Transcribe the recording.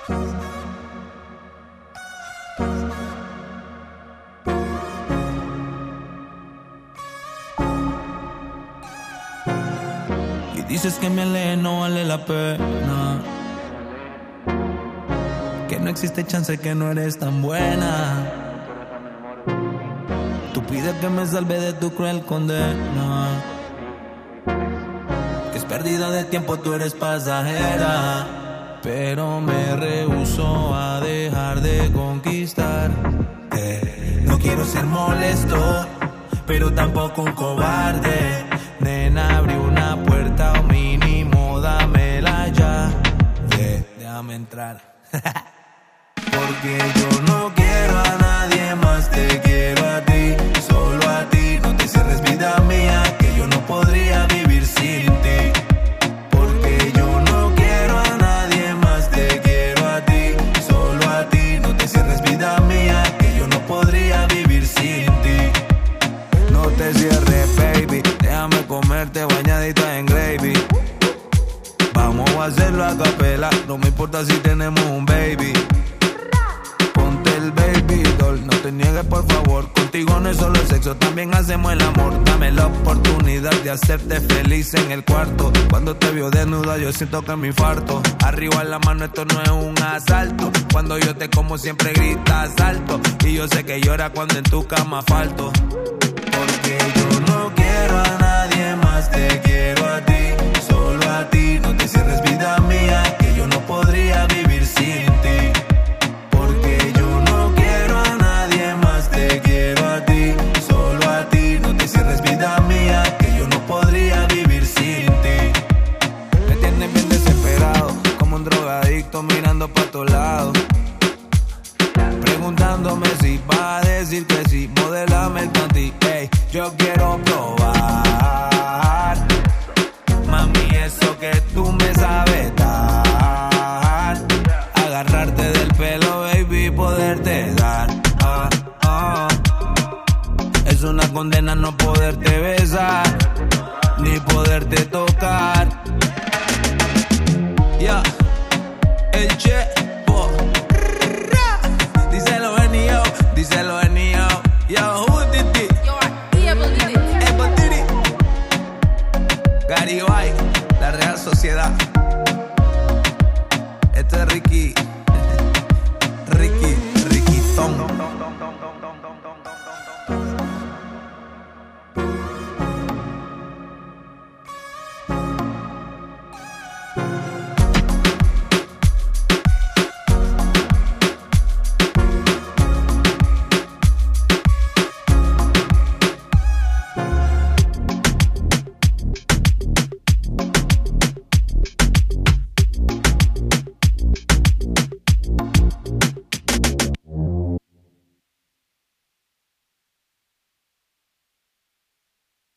Y dices que me aleje no vale la pena, que no existe chance, que no eres tan buena. Tú pides que me salve de tu cruel condena, que es pérdida de tiempo, tú eres pasajera. Pero me rehúso a dejar de conquistarte. No quiero ser molesto, pero tampoco un cobarde. Nena, abre una puerta o mínimo dámela ya. Déjame entrar. Porque yo no quiero a nadie más, te quiero a ti, solo a ti. No te cierres, vida mía, que yo no podría vivir sin ti. Porque yo no quiero a nadie más, te quiero a ti, solo a ti. No te cierres, vida mía, que yo no podría vivir sin ti. No te cierres, baby, déjame comerte bañadita en gravy. Vamos a hacerlo a capela, no me importa si tenemos un baby. Ponte el baby doll, no te niegues por favor. Contigo no es solo el sexo, también hacemos el amor. Dame la oportunidad de hacerte feliz en el cuarto. Cuando te veo desnuda yo siento que me infarto. Arriba la mano, esto no es un asalto. Cuando yo te como siempre gritas alto. Y yo sé que lloras cuando en tu cama falto. Porque yo no quiero a nadie más, te quiero a ti, solo a ti. No te cierres, vida mía, que yo no podría vivir sin ti. Porque yo no quiero a nadie más, te quiero a ti, solo a ti. No te cierres, vida mía, que yo no podría vivir sin ti. Me tienes bien desesperado, como un drogadicto mirando pa' todos lados, preguntándome si va a decir que sí. Modélame el panty, ey, yo quiero probar. Mami, eso que tú me sabes dar. Agarrarte del pelo, baby, poderte dar. Es una condena no poderte besar, ni poderte tocar. Ya, el chepo. Díselo en yo, díselo en yo. Yo, who did it? Yo, Able did it. Able did it. Gary White, la Real Sociedad. Esto es Ricky. Ricky.